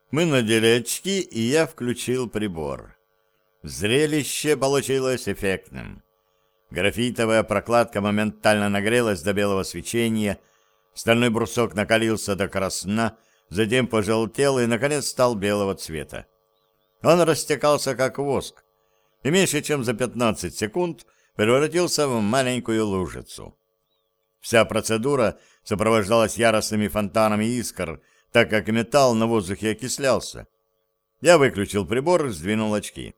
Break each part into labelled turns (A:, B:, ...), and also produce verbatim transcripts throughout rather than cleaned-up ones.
A: Мы надели очки, и я включил прибор. Зрелище получилось эффектным. Графитовая прокладка моментально нагрелась до белого свечения, стальной брусок накалился до красна, затем пожелтел и, наконец, стал белого цвета. Он растекался, как воск, и меньше чем за пятнадцать секунд превратился в маленькую лужицу. Вся процедура сопровождалась яростными фонтанами искр, так как металл на воздухе окислялся. Я выключил прибор и сдвинул очки.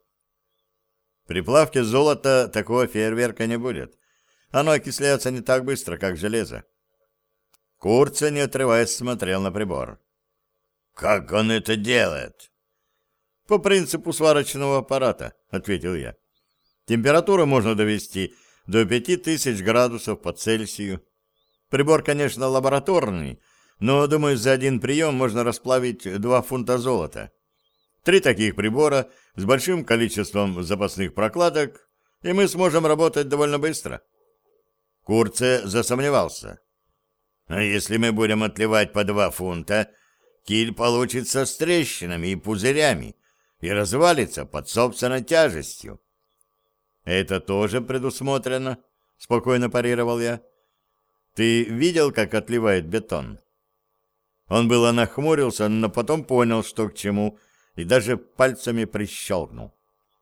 A: При плавке золота такого фейерверка не будет. Оно окисляется не так быстро, как железо. Курца, не отрываясь, смотрел на прибор. «Как он это делает?» «По принципу сварочного аппарата», — ответил я. «Температуру можно довести до пяти тысяч градусов по Цельсию. Прибор, конечно, лабораторный, но, думаю, за один прием можно расплавить два фунта золота. Три таких прибора с большим количеством запасных прокладок, и мы сможем работать довольно быстро». Курце засомневался. «А если мы будем отливать по два фунта, киль получится с трещинами и пузырями и развалится под собственной тяжестью». «Это тоже предусмотрено», — спокойно парировал я. «Ты видел, как отливает бетон?» Он было нахмурился, но потом понял, что к чему, и даже пальцами прищелкнул.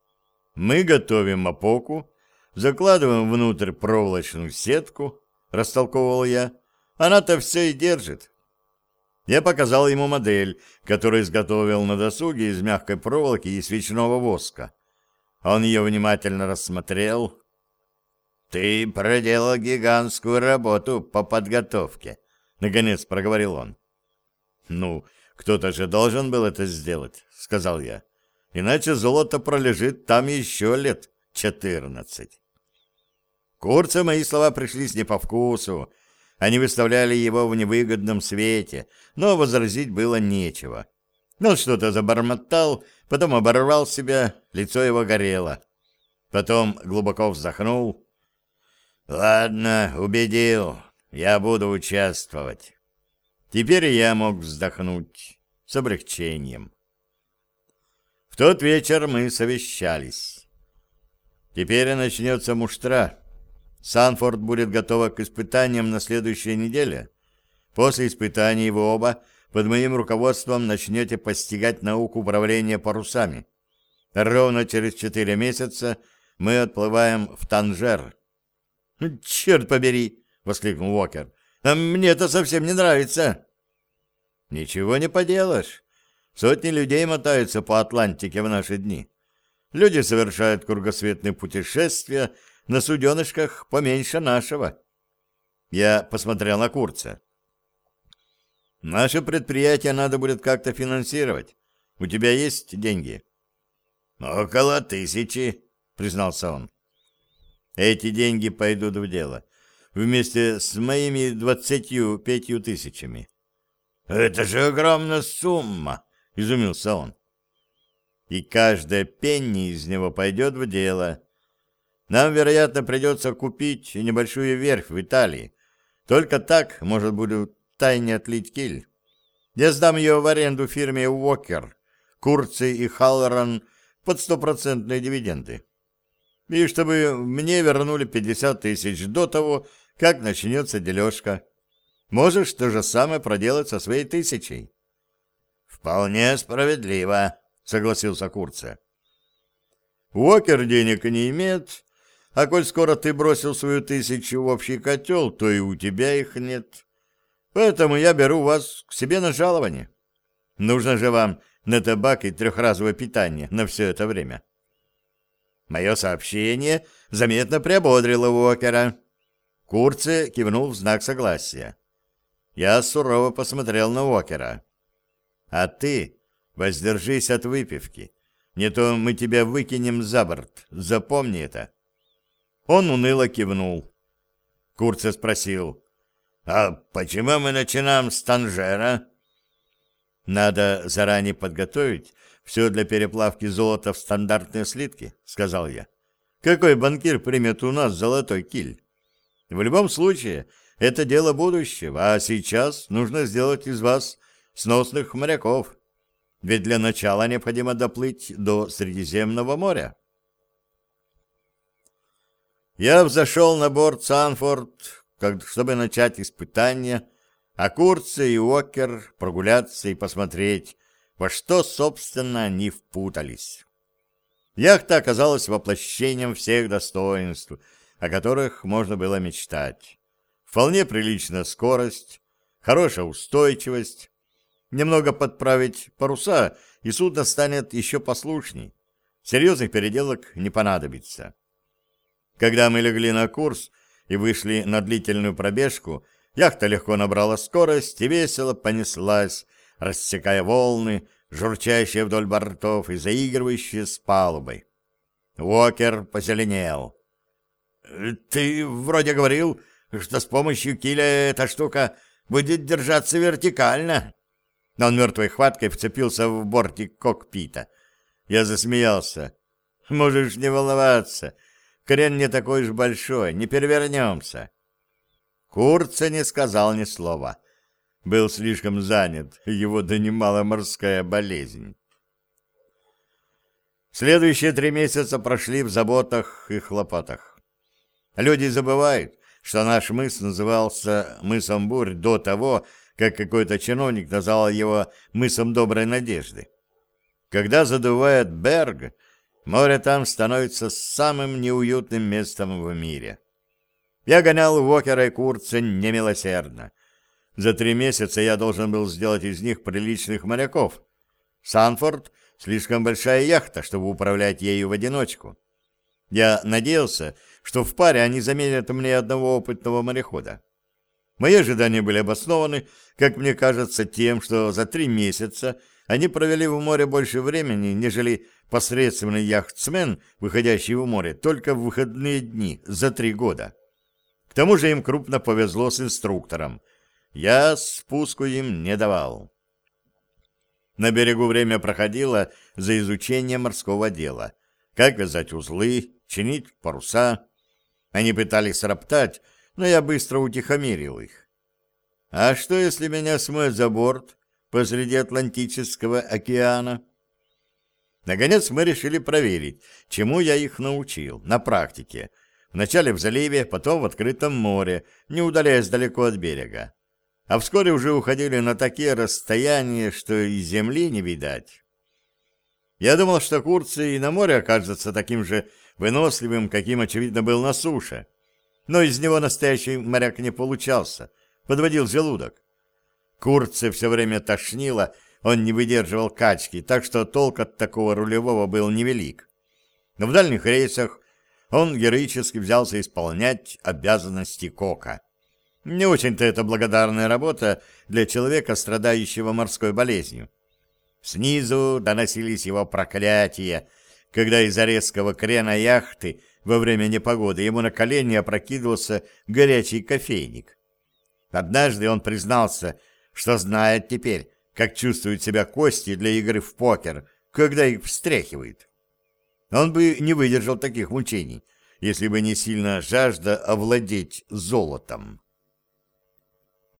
A: «Мы готовим опоку, закладываем внутрь проволочную сетку», — растолковывал я. «Она-то все и держит». Я показал ему модель, которую изготовил на досуге из мягкой проволоки и свечного воска. Он ее внимательно рассмотрел. «Ты проделал гигантскую работу по подготовке», — наконец проговорил он. «Ну, кто-то же должен был это сделать», — сказал я. «Иначе золото пролежит там еще лет четырнадцать». Курцу мои слова пришлись не по вкусу. Они выставляли его в невыгодном свете, но возразить было нечего. Он что-то забормотал, потом оборвал себя, лицо его горело. Потом глубоко вздохнул. «Ладно, убедил, я буду участвовать». Теперь я мог вздохнуть с облегчением. В тот вечер мы совещались. Теперь начнется муштра. Санфорд будет готова к испытаниям на следующей неделе. После испытаний вы оба под моим руководством начнете постигать науку управления парусами. Ровно через четыре месяца мы отплываем в Танжер. «Черт побери!» — воскликнул Уокер. «А мне это совсем не нравится». «Ничего не поделаешь. Сотни людей мотаются по Атлантике в наши дни. Люди совершают кругосветные путешествия на суденышках поменьше нашего». Я посмотрел на Курца. «Наше предприятие надо будет как-то финансировать. У тебя есть деньги?» «Около тысячи», — признался он. «Эти деньги пойдут в дело, вместе с моими двадцатью пятью тысячами». «Это же огромная сумма!» — изумился он. «И каждая пенни из него пойдет в дело. Нам, вероятно, придется купить небольшую верфь в Италии. Только так можно будет тайне отлить киль. Я сдам ее в аренду фирме Уокер, Курци и Халлоран под стопроцентные дивиденды. И чтобы мне вернули пятьдесят тысяч до того, как начнется дележка. Можешь то же самое проделать со своей тысячей». «Вполне справедливо», — согласился Курце. «Уокер денег не имеет, а коль скоро ты бросил свою тысячу в общий котел, то и у тебя их нет. Поэтому я беру вас к себе на жалование. Нужно же вам на табак и трехразовое питание на все это время». Мое сообщение заметно приободрило Уокера. Курце кивнул в знак согласия. Я сурово посмотрел на Уокера. «А ты воздержись от выпивки, не то мы тебя выкинем за борт, запомни это». Он уныло кивнул. Курце спросил: «А почему мы начинаем с Танжера?» «Надо заранее подготовить все для переплавки золота в стандартные слитки», — сказал я. «Какой банкир примет у нас золотой киль? В любом случае, это дело будущего, а сейчас нужно сделать из вас сносных моряков. ведь для начала необходимо доплыть до Средиземного моря. Я взошел на борт Санфорд, как, чтобы начать испытание, а Курцы и Уокер прогуляться и посмотреть, во что, собственно, они впутались. Яхта оказалась воплощением всех достоинств, о которых можно было мечтать. Вполне приличная скорость, хорошая устойчивость. Немного подправить паруса, и судно станет еще послушней. Серьезных переделок не понадобится. Когда мы легли на курс и вышли на длительную пробежку, яхта легко набрала скорость и весело понеслась, рассекая волны, журчащие вдоль бортов и заигрывающие с палубой. Уокер позеленел. «Ты вроде говорил, что с помощью киля эта штука будет держаться вертикально». Он мертвой хваткой вцепился в бортик кокпита. Я засмеялся. «Можешь не волноваться. Крен не такой уж большой, не перевернемся». Курца не сказал ни слова. Был слишком занят, его донимала морская болезнь. Следующие три месяца прошли в заботах и хлопотах. Люди забывают, что наш мыс назывался мысом Бурь до того, как какой-то чиновник назвал его мысом Доброй Надежды. Когда задувает Берг, море там становится самым неуютным местом в мире. Я гонял Уокера и Курца немилосердно. За три месяца я должен был сделать из них приличных моряков. Санфорд — слишком большая яхта, чтобы управлять ею в одиночку. Я надеялся, что в паре они заменят мне одного опытного морехода. Мои ожидания были обоснованы, как мне кажется, тем, что за три месяца они провели в море больше времени, нежели посредственный яхтсмен, выходящий в море только в выходные дни за три года. К тому же им крупно повезло с инструктором. Я спуску им не давал. На берегу время проходило за изучением морского дела. Как вязать узлы, чинить паруса. Они пытались роптать, но я быстро утихомирил их. А что, если меня смоет за борт посреди Атлантического океана? Наконец мы решили проверить, чему я их научил на практике. Вначале в заливе, потом в открытом море, не удаляясь далеко от берега. А вскоре уже уходили на такие расстояния, что и земли не видать. Я думал, что Курцы и на море окажется таким же выносливым, каким, очевидно, был на суше. Но из него настоящий моряк не получался, подводил желудок. Курцы все время тошнило, он не выдерживал качки, так что толк от такого рулевого был невелик. Но в дальних рейсах он героически взялся исполнять обязанности кока. Не очень-то это благодарная работа для человека, страдающего морской болезнью. Снизу доносились его проклятия, когда из-за резкого крена яхты во время непогоды ему на колени опрокидывался горячий кофейник. Однажды он признался, что знает теперь, как чувствуют себя кости для игры в покер, когда их встряхивает. Он бы не выдержал таких мучений, если бы не сильно жажда овладеть золотом.